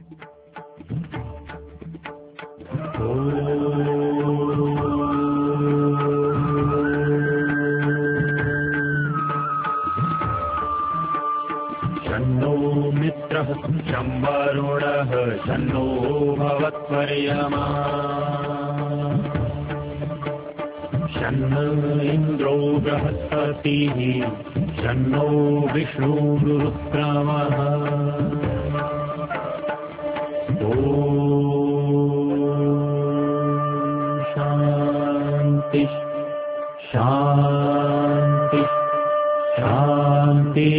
शन्नो मित्रः शं वरुणः शन्नो भवत्वर्यमा शन्न इन्द्रो बृहस्पतिः शन्नो विष्णुरुक्रमः शांति शांति शांति।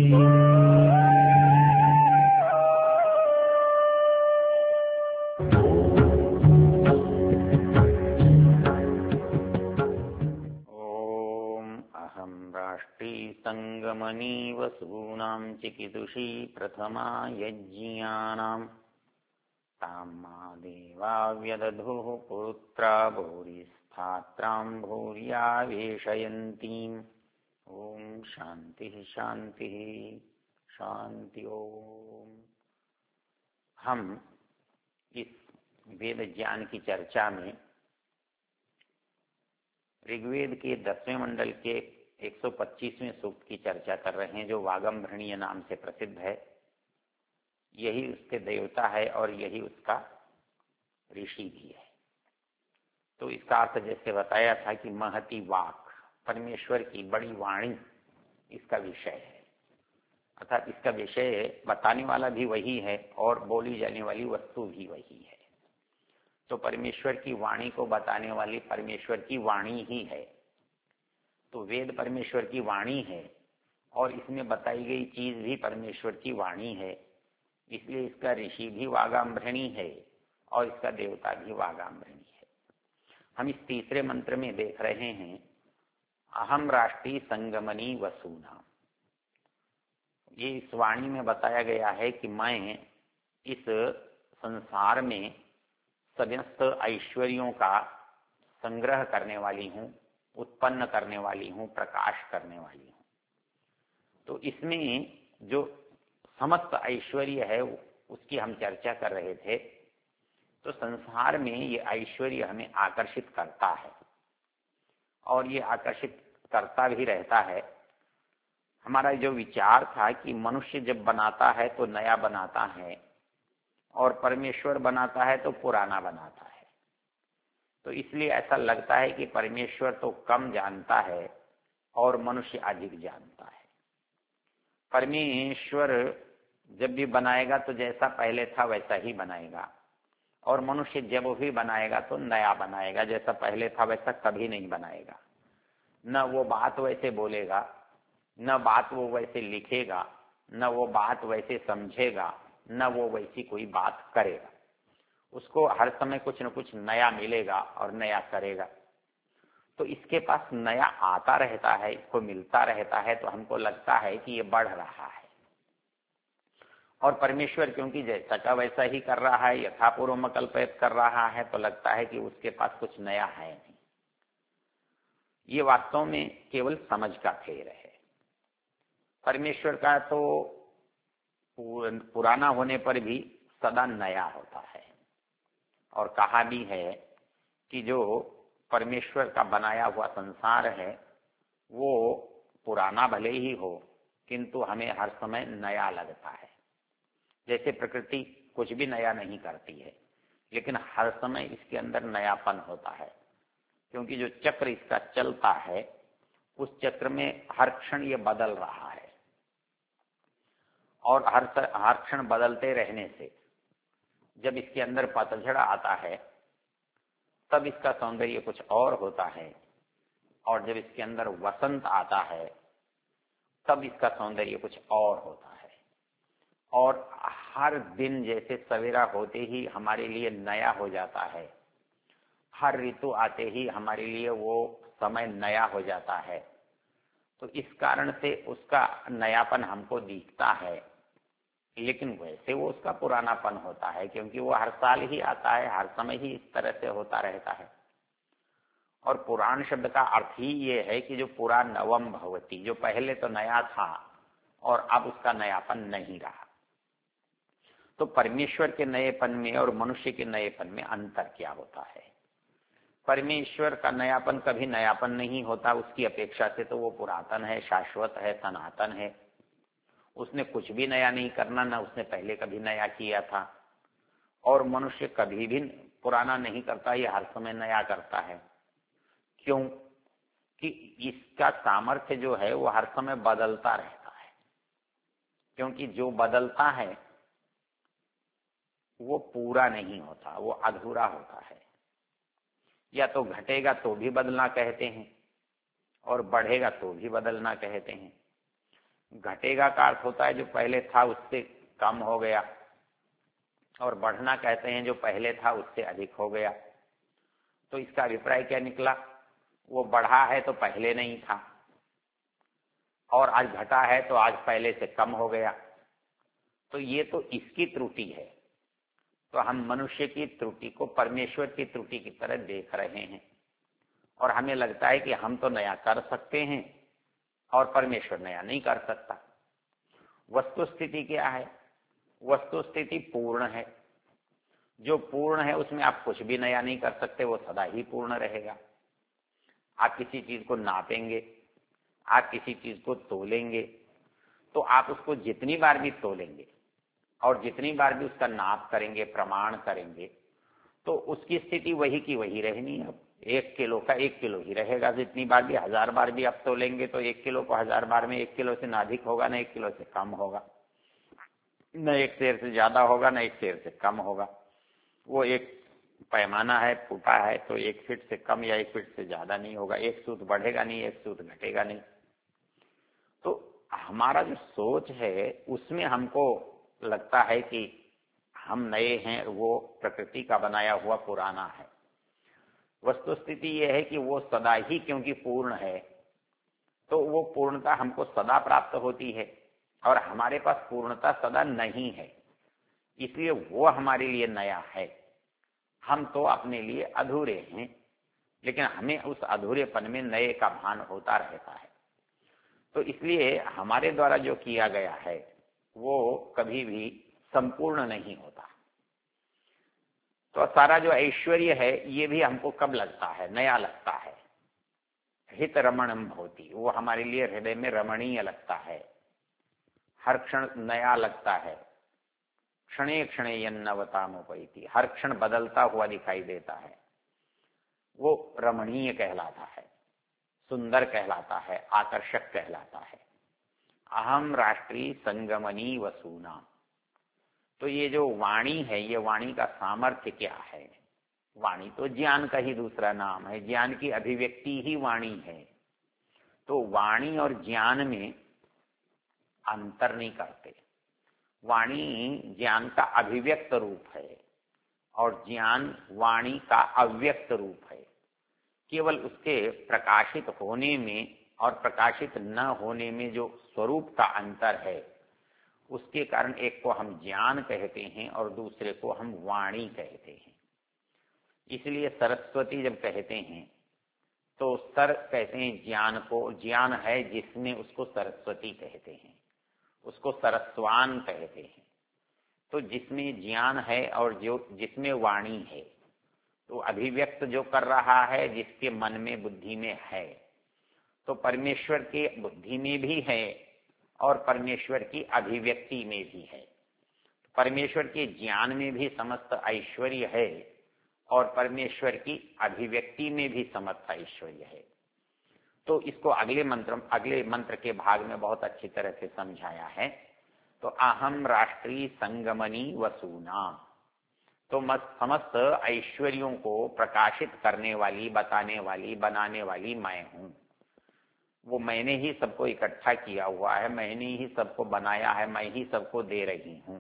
संगमनी वसूनां चिकीदुषी प्रथमा यज्ञानां ताम्मा देवा व्यदधुः पुत्रा भूरिस्थात्रां भूर्यावेशयन्तीम्। ओम शांति शांति शांति। ओम। हम इस वेद ज्ञान की चर्चा में ऋग्वेद के 10वें मंडल के 125वें सूक्त की चर्चा कर रहे हैं, जो वागम्भृणीय नाम से प्रसिद्ध है। यही उसके देवता है और यही उसका ऋषि भी है। तो इसका अर्थ जैसे बताया था कि महती वाक, परमेश्वर की बड़ी वाणी इसका विषय है, अर्थात इसका विषय बताने वाला भी वही है और बोली जाने वाली वस्तु भी वही है। तो परमेश्वर की वाणी को बताने वाली परमेश्वर की वाणी ही है। तो वेद परमेश्वर की वाणी है और इसमें बताई गई चीज भी परमेश्वर की वाणी है, इसलिए इसका ऋषि भी वागाम्भृणी है और इसका देवता भी वागाम्भृणी है। हम इस तीसरे मंत्र में देख रहे हैं अहम राष्ट्रीय संगमनी वसूना। ये इस वाणी में बताया गया है कि मैं इस संसार में समस्त ऐश्वर्यों का संग्रह करने वाली हूँ, उत्पन्न करने वाली हूँ, प्रकाश करने वाली हूँ। तो इसमें जो समस्त ऐश्वर्य है उसकी हम चर्चा कर रहे थे। तो संसार में ये ऐश्वर्य हमें आकर्षित करता है और ये आकर्षित करता भी रहता है। हमारा जो विचार था कि मनुष्य जब बनाता है तो नया बनाता है और परमेश्वर बनाता है तो पुराना बनाता है। तो इसलिए ऐसा लगता है कि परमेश्वर तो कम जानता है और मनुष्य अधिक जानता है। परमेश्वर जब भी बनाएगा तो जैसा पहले था वैसा ही बनाएगा और मनुष्य जब भी बनाएगा तो नया बनाएगा, जैसा पहले था वैसा कभी नहीं बनाएगा। न वो बात वैसे बोलेगा, न बात वो वैसे लिखेगा, न वो बात वैसे समझेगा, न वो वैसी कोई बात करेगा। उसको हर समय कुछ न कुछ नया मिलेगा और नया करेगा। तो इसके पास नया आता रहता है, इसको मिलता रहता है, तो हमको लगता है कि ये बढ़ रहा है। और परमेश्वर क्योंकि जैसा का वैसा ही कर रहा है, यथापूर्व कल्पित कर रहा है, तो लगता है कि उसके पास कुछ नया है नहीं। ये वास्तव में केवल समझ का फेर है। परमेश्वर का तो पुराना होने पर भी सदा नया होता है। और कहा भी है कि जो परमेश्वर का बनाया हुआ संसार है वो पुराना भले ही हो किंतु हमें हर समय नया लगता है। जैसे प्रकृति कुछ भी नया नहीं करती है, लेकिन हर समय इसके अंदर नयापन होता है, क्योंकि जो चक्र इसका चलता है उस चक्र में हर क्षण ये बदल रहा है और हर क्षण बदलते रहने से जब इसके अंदर पतझड़ आता है तब इसका सौंदर्य कुछ और होता है और जब इसके अंदर वसंत आता है तब इसका सौंदर्य कुछ और होता है। और हर दिन जैसे सवेरा होते ही हमारे लिए नया हो जाता है, हर ऋतु आते ही हमारे लिए वो समय नया हो जाता है। तो इस कारण से उसका नयापन हमको दिखता है, लेकिन वैसे वो उसका पुरानापन होता है, क्योंकि वो हर साल ही आता है, हर समय ही इस तरह से होता रहता है। और पुराण शब्द का अर्थ ही ये है कि जो पुरा नवम भवती, जो पहले तो नया था और अब उसका नयापन नहीं रहा। तो परमेश्वर के नएपन में और मनुष्य के नएपन में अंतर क्या होता है? परमेश्वर का नयापन कभी नयापन नहीं होता, उसकी अपेक्षा से तो वो पुरातन है, शाश्वत है, सनातन है। उसने कुछ भी नया नहीं करना, ना उसने पहले कभी नया किया था। और मनुष्य कभी भी पुराना नहीं करता, ये हर समय नया करता है। क्यों? कि इसका सामर्थ्य जो है वो हर समय बदलता रहता है, क्योंकि जो बदलता है वो पूरा नहीं होता, वो अधूरा होता है। या तो घटेगा तो भी बदलना कहते हैं, और बढ़ेगा तो भी बदलना कहते हैं। घटेगा का अर्थ होता है जो पहले था उससे कम हो गया, और बढ़ना कहते हैं जो पहले था उससे अधिक हो गया। तो इसका अभिप्राय क्या निकला? वो बढ़ा है तो पहले नहीं था, और आज घटा है तो आज पहले से कम हो गया। तो ये तो इसकी त्रुटि है। तो हम मनुष्य की त्रुटि को परमेश्वर की त्रुटि की तरह देख रहे हैं, और हमें लगता है कि हम तो नया कर सकते हैं और परमेश्वर नया नहीं कर सकता। वस्तु स्थिति क्या है? वस्तु स्थिति पूर्ण है। जो पूर्ण है उसमें आप कुछ भी नया नहीं कर सकते, वो सदा ही पूर्ण रहेगा। आप किसी चीज को नापेंगे, आप किसी चीज को तोलेंगे, तो आप उसको जितनी बार भी तोलेंगे और जितनी बार भी उसका नाप करेंगे, प्रमाण करेंगे, तो उसकी स्थिति वही की वही रहनी है। 1 किलो का 1 किलो ही रहेगा। जितनी बार भी 1000 बार भी आप तोलेंगे तो 1 किलो को 1000 बार में 1 किलो से ना अधिक होगा, न 1 किलो से कम होगा, न 1 सेर से ज्यादा होगा, न 1 सेर से कम होगा। वो एक पैमाना है, फूटा है, तो 1 फीट से कम या 1 फीट से ज्यादा नहीं होगा। 1 सूत बढ़ेगा नहीं, 1 सूत घटेगा नहीं। तो हमारा जो सोच है उसमें हमको लगता है कि हम नए हैं, वो प्रकृति का बनाया हुआ पुराना है। वस्तु स्थिति यह है कि वो सदा ही क्योंकि पूर्ण है, तो वो पूर्णता हमको सदा प्राप्त होती है, और हमारे पास पूर्णता सदा नहीं है, इसलिए वो हमारे लिए नया है। हम तो अपने लिए अधूरे हैं, लेकिन हमें उस अधूरेपन में नए का भान होता रहता है। तो इसलिए हमारे द्वारा जो किया गया है वो कभी भी संपूर्ण नहीं होता। तो सारा जो ऐश्वर्य है ये भी हमको कब लगता है? नया लगता है। हित रमणम भवति, वो हमारे लिए हृदय में रमणीय लगता है, हर क्षण नया लगता है। क्षणे क्षणे यन्नवतामुपैति, हर क्षण बदलता हुआ दिखाई देता है। वो रमणीय कहलाता है, सुंदर कहलाता है, आकर्षक कहलाता है। अहम राष्ट्रीय संगमनी वसूना। तो ये जो वाणी है, ये वाणी का सामर्थ्य क्या है? वाणी तो ज्ञान का ही दूसरा नाम है, ज्ञान की अभिव्यक्ति ही वाणी है। तो वाणी और ज्ञान में अंतर नहीं करते। वाणी ज्ञान का अभिव्यक्त रूप है और ज्ञान वाणी का अव्यक्त रूप है। केवल उसके प्रकाशित होने में और प्रकाशित न होने में जो स्वरूप का अंतर है, उसके कारण एक को हम ज्ञान कहते हैं और दूसरे को हम वाणी कहते हैं। इसलिए सरस्वती जब कहते हैं तो सर कहते हैं ज्ञान को, ज्ञान है जिसमें उसको सरस्वती कहते हैं, उसको सरस्वान कहते हैं। तो जिसमें ज्ञान है और जो जिसमें वाणी है, तो अभिव्यक्त जो कर रहा है जिसके मन में बुद्धि में है, तो परमेश्वर के बुद्धि में भी है और परमेश्वर की अभिव्यक्ति में भी है। परमेश्वर के ज्ञान में भी समस्त ऐश्वर्य है और परमेश्वर की अभिव्यक्ति में भी समस्त ऐश्वर्य है। तो इसको अगले मंत्र के भाग में बहुत अच्छी तरह से समझाया है। तो अहम राष्ट्रीय संगमनी वसूना, तो समस्त ऐश्वर्यों को प्रकाशित करने वाली, बताने वाली, बनाने वाली मैं हूं। वो मैंने ही सबको इकट्ठा किया हुआ है, मैंने ही सबको बनाया है, मैं ही सबको दे रही हूं।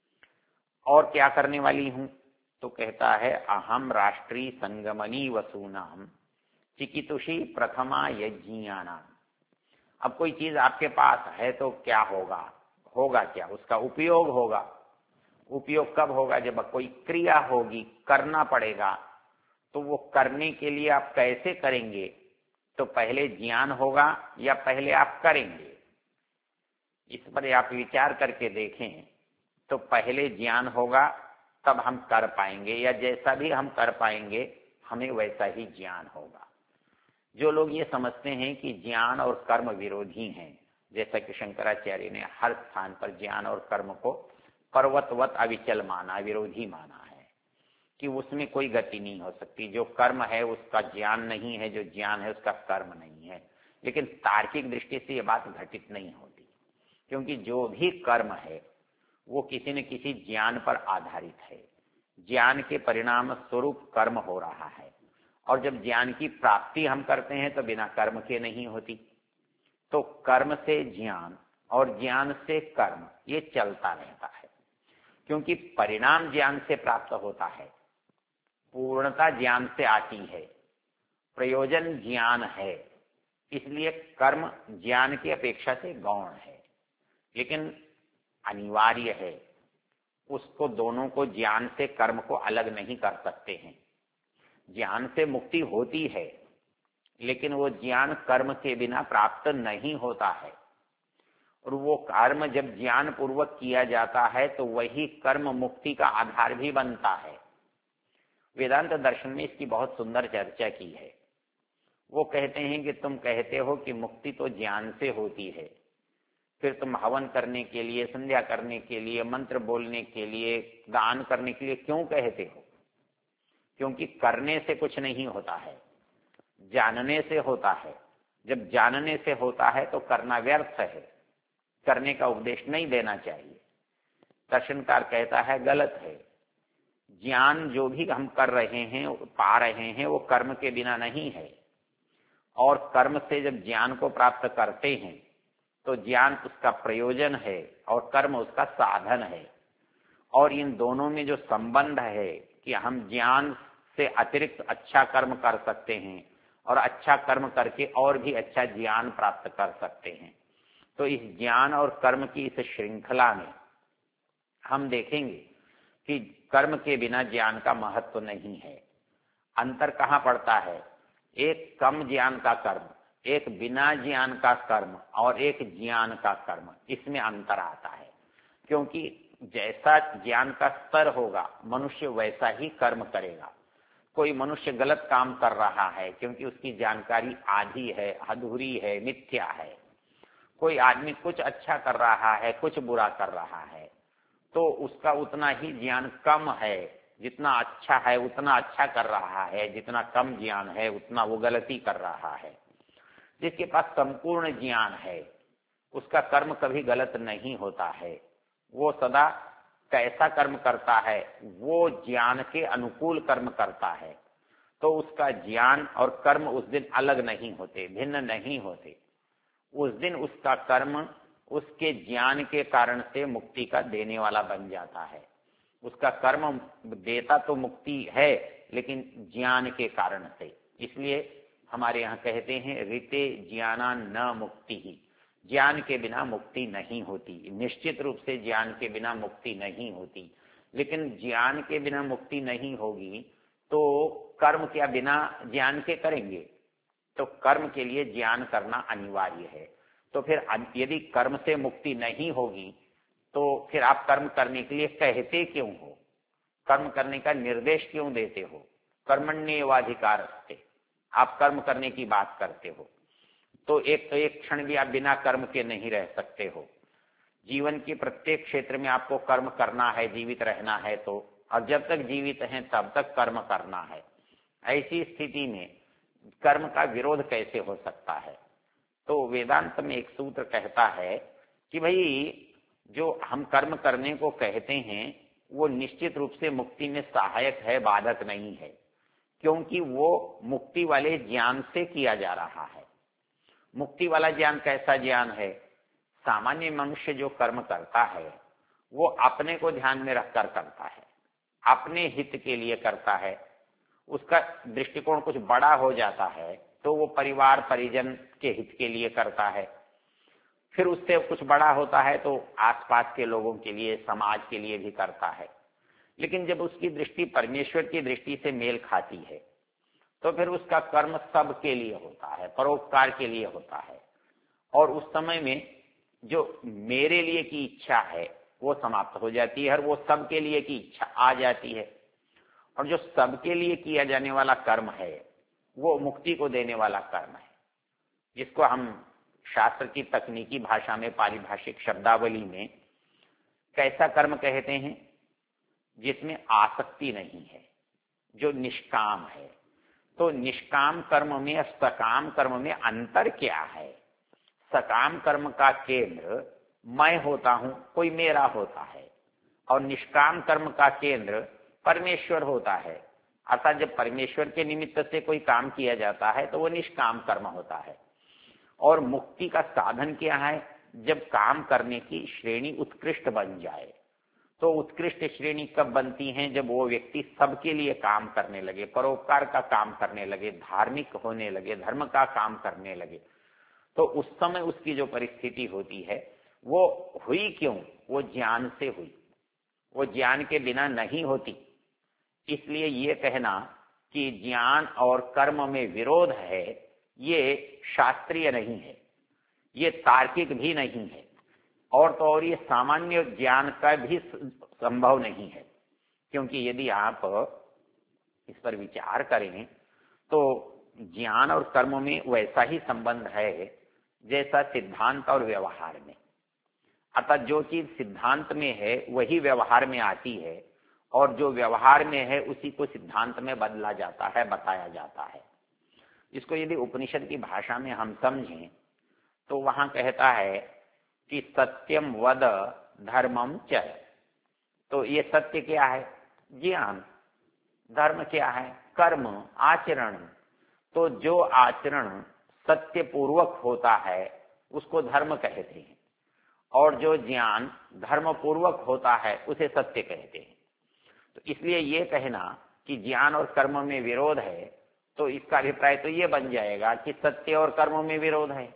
और क्या करने वाली हूं? तो कहता है अहम राष्ट्रीय संगमनी वसूनाम चिकितुषी प्रथमा यज्ञानाम। अब कोई चीज आपके पास है तो क्या होगा? होगा क्या? उसका उपयोग होगा। उपयोग कब होगा? जब कोई क्रिया होगी, करना पड़ेगा। तो वो करने के लिए आप कैसे करेंगे? तो पहले ज्ञान होगा या पहले आप करेंगे? इस पर आप विचार करके देखें तो पहले ज्ञान होगा तब हम कर पाएंगे, या जैसा भी हम कर पाएंगे हमें वैसा ही ज्ञान होगा। जो लोग ये समझते हैं कि ज्ञान और कर्म विरोधी हैं, जैसा कि शंकराचार्य ने हर स्थान पर ज्ञान और कर्म को पर्वतवत अविचल माना, विरोधी माना है कि उसमें कोई गति नहीं हो सकती। जो कर्म है उसका ज्ञान नहीं है, जो ज्ञान है उसका कर्म नहीं है। लेकिन तार्किक दृष्टि से ये बात घटित नहीं होती, क्योंकि जो भी कर्म है वो किसी न किसी ज्ञान पर आधारित है। ज्ञान के परिणाम स्वरूप कर्म हो रहा है, और जब ज्ञान की प्राप्ति हम करते हैं तो बिना कर्म के नहीं होती। तो कर्म से ज्ञान और ज्ञान से कर्म ये चलता रहता है, क्योंकि परिणाम ज्ञान से प्राप्त होता है, पूर्णता ज्ञान से आती है, प्रयोजन ज्ञान है। इसलिए कर्म ज्ञान की अपेक्षा से गौण है, लेकिन अनिवार्य है। उसको दोनों को, ज्ञान से कर्म को अलग नहीं कर सकते हैं। ज्ञान से मुक्ति होती है, लेकिन वो ज्ञान कर्म के बिना प्राप्त नहीं होता है। और वो कर्म जब ज्ञान पूर्वक किया जाता है तो वही कर्म मुक्ति का आधार भी बनता है। वेदांत दर्शन में इसकी बहुत सुंदर चर्चा की है। वो कहते हैं कि तुम कहते हो कि मुक्ति तो ज्ञान से होती है, फिर तुम हवन करने के लिए, संध्या करने के लिए, मंत्र बोलने के लिए, दान करने के लिए क्यों कहते हो? क्योंकि करने से कुछ नहीं होता है, जानने से होता है। जब जानने से होता है तो करना व्यर्थ है, करने का उपदेश नहीं देना चाहिए। दर्शनकार कहता है गलत है। ज्ञान जो भी हम कर रहे हैं, पा रहे हैं, वो कर्म के बिना नहीं है। और कर्म से जब ज्ञान को प्राप्त करते हैं तो ज्ञान उसका प्रयोजन है और कर्म उसका साधन है। और इन दोनों में जो संबंध है कि हम ज्ञान से अतिरिक्त अच्छा कर्म कर सकते हैं और अच्छा कर्म करके और भी अच्छा ज्ञान प्राप्त कर सकते हैं। तो इस ज्ञान और कर्म की इस श्रृंखला में हम देखेंगे कि कर्म के बिना ज्ञान का महत्व नहीं है। अंतर कहाँ पड़ता है? एक कम ज्ञान का कर्म, एक बिना ज्ञान का कर्म और एक ज्ञान का कर्म, इसमें अंतर आता है। क्योंकि जैसा ज्ञान का स्तर होगा मनुष्य वैसा ही कर्म करेगा। कोई मनुष्य गलत काम कर रहा है क्योंकि उसकी जानकारी आधी है, अधूरी है, मिथ्या है। कोई आदमी कुछ अच्छा कर रहा है, कुछ बुरा कर रहा है, तो उसका उतना ही ज्ञान कम है। जितना अच्छा है उतना अच्छा कर रहा है, जितना कम ज्ञान है उतना वो गलती कर रहा है। जिसके पास संपूर्ण ज्ञान है उसका कर्म कभी गलत नहीं होता है। वो सदा कैसा कर्म करता है? वो ज्ञान के अनुकूल कर्म करता है। तो उसका ज्ञान और कर्म उस दिन अलग नहीं होते, भिन्न नहीं होते। उस दिन उसका कर्म उसके ज्ञान के कारण से मुक्ति का देने वाला बन जाता है। उसका कर्म देता तो मुक्ति है, लेकिन ज्ञान के कारण से। इसलिए हमारे यहाँ कहते हैं ऋते ज्ञाना न मुक्ति ही, ज्ञान के बिना मुक्ति नहीं होती। निश्चित रूप से ज्ञान के बिना मुक्ति नहीं होती, लेकिन ज्ञान के बिना मुक्ति नहीं होगी तो कर्म क्या बिना ज्ञान के करेंगे? तो कर्म के लिए ज्ञान करना अनिवार्य है। तो फिर यदि कर्म से मुक्ति नहीं होगी तो फिर आप कर्म करने के लिए कहते क्यों हो? कर्म करने का निर्देश क्यों देते हो? कर्मण्येवाधिकारस्ते, आप कर्म करने की बात करते हो। तो एक क्षण भी आप बिना कर्म के नहीं रह सकते हो। जीवन के प्रत्येक क्षेत्र में आपको कर्म करना है, जीवित रहना है तो, और जब तक जीवित हैं तब तक कर्म करना है। ऐसी स्थिति में कर्म का विरोध कैसे हो सकता है? तो वेदांत में एक सूत्र कहता है कि भाई जो हम कर्म करने को कहते हैं वो निश्चित रूप से मुक्ति में सहायक है, बाधक नहीं है, क्योंकि वो मुक्ति वाले ज्ञान से किया जा रहा है। मुक्ति वाला ज्ञान कैसा ज्ञान है? सामान्य मनुष्य जो कर्म करता है वो अपने को ध्यान में रखकर करता है, अपने हित के लिए करता है। उसका दृष्टिकोण कुछ बड़ा हो जाता है तो वो परिवार परिजन के हित के लिए करता है। फिर उससे कुछ बड़ा होता है तो आसपास के लोगों के लिए, समाज के लिए भी करता है। लेकिन जब उसकी दृष्टि परमेश्वर की दृष्टि से मेल खाती है तो फिर उसका कर्म सबके लिए होता है, परोपकार के लिए होता है। और उस समय में जो मेरे लिए की इच्छा है वो समाप्त हो जाती है और वो सबके लिए की इच्छा आ जाती है। और जो सबके लिए किया जाने वाला कर्म है वो मुक्ति को देने वाला कर्म है, जिसको हम शास्त्र की तकनीकी भाषा में पारिभाषिक शब्दावली में कैसा कर्म कहते हैं? जिसमें आसक्ति नहीं है, जो निष्काम है। तो निष्काम कर्म में सकाम कर्म में अंतर क्या है? सकाम कर्म का केंद्र मैं होता हूं, कोई मेरा होता है, और निष्काम कर्म का केंद्र परमेश्वर होता है। अर्थात जब परमेश्वर के निमित्त से कोई काम किया जाता है तो वो निष्काम कर्म होता है। और मुक्ति का साधन क्या है? जब काम करने की श्रेणी उत्कृष्ट बन जाए। तो उत्कृष्ट श्रेणी कब बनती है? जब वो व्यक्ति सबके लिए काम करने लगे, परोपकार का काम करने लगे, धार्मिक होने लगे, धर्म का काम करने लगे। तो उस समय उसकी जो परिस्थिति होती है वो हुई क्यों? वो ज्ञान से हुई, वो ज्ञान के बिना नहीं होती। इसलिए ये कहना कि ज्ञान और कर्म में विरोध है, ये शास्त्रीय नहीं है, ये तार्किक भी नहीं है, और तो और ये सामान्य ज्ञान का भी संभव नहीं है। क्योंकि यदि आप इस पर विचार करें तो ज्ञान और कर्म में वैसा ही संबंध है जैसा सिद्धांत और व्यवहार में। अतः जो चीज सिद्धांत में है वही व्यवहार में आती है, और जो व्यवहार में है उसी को सिद्धांत में बदला जाता है, बताया जाता है। इसको यदि उपनिषद की भाषा में हम समझें तो वहां कहता है कि सत्यम वद धर्मम च। तो ये सत्य क्या है? ज्ञान। धर्म क्या है? कर्म, आचरण। तो जो आचरण सत्य पूर्वक होता है उसको धर्म कहते हैं, और जो ज्ञान धर्म पूर्वक होता है उसे सत्य कहते हैं। तो इसलिए ये कहना कि ज्ञान और कर्म में विरोध है, तो इसका अभिप्राय तो ये बन जाएगा कि सत्य और कर्म में विरोध है।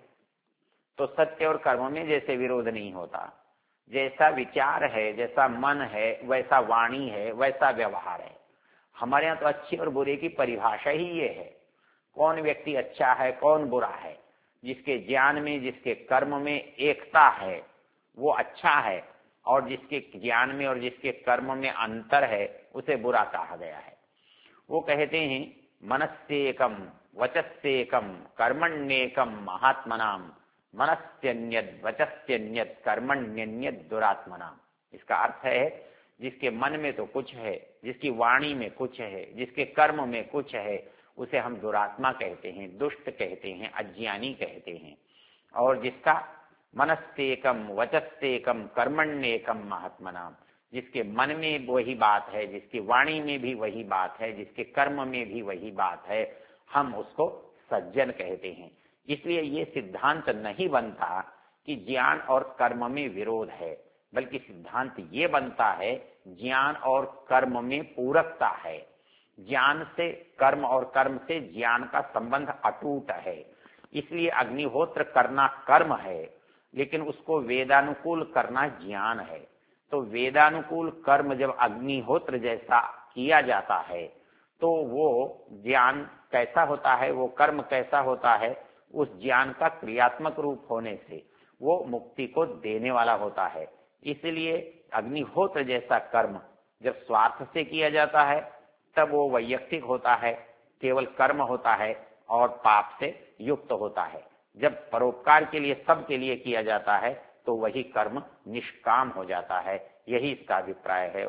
तो सत्य और कर्म में जैसे विरोध नहीं होता, जैसा विचार है, जैसा मन है, वैसा वाणी है, वैसा व्यवहार है। हमारे यहाँ तो अच्छे और बुरे की परिभाषा ही ये है। कौन व्यक्ति अच्छा है, कौन बुरा है? जिसके ज्ञान में, जिसके कर्म में एकता है वो अच्छा है, और जिसके ज्ञान में और जिसके कर्म में अंतर है उसे बुरा कहा गया है। वो कहते हैं मनस्येकम वचस्येकम कर्मण्येकम महात्मनाम मनस्यन्यद वचस्यन्यद कर्मण्यन्यद दुरात्मनाम। इसका अर्थ है जिसके मन में तो कुछ है, जिसकी वाणी में कुछ है, जिसके कर्म में कुछ है, उसे हम दुरात्मा कहते हैं, दुष्ट कहते हैं, अज्ञानी कहते हैं। और जिसका मनस्तेकम वचस्तेकम कर्मण्येकम महात्मनाम, जिसके मन में वही बात है, जिसकी वाणी में भी वही बात है, जिसके कर्म में भी वही बात है, हम उसको सज्जन कहते हैं। इसलिए ये सिद्धांत नहीं बनता कि ज्ञान और कर्म में विरोध है, बल्कि सिद्धांत ये बनता है ज्ञान और कर्म में पूरकता है। ज्ञान से कर्म और कर्म से ज्ञान का संबंध अटूट है। इसलिए अग्निहोत्र करना कर्म है, लेकिन उसको वेदानुकूल करना ज्ञान है। तो वेदानुकूल कर्म जब अग्निहोत्र जैसा किया जाता है तो वो ज्ञान कैसा होता है, वो कर्म कैसा होता है? उस ज्ञान का क्रियात्मक रूप होने से वो मुक्ति को देने वाला होता है। इसलिए अग्निहोत्र जैसा कर्म जब स्वार्थ से किया जाता है तब वो वैयक्तिक होता है, केवल कर्म होता है और पाप से युक्त होता है। जब परोपकार के लिए, सबके लिए किया जाता है तो वही कर्म निष्काम हो जाता है। यही इसका अभिप्राय है।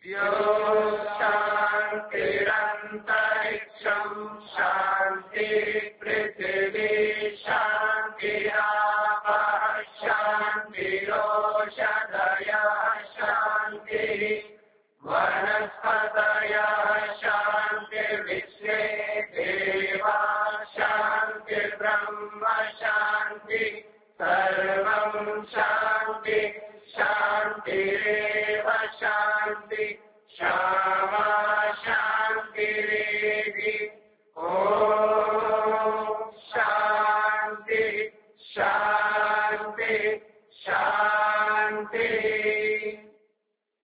शांतिरंतरिक्षं शांति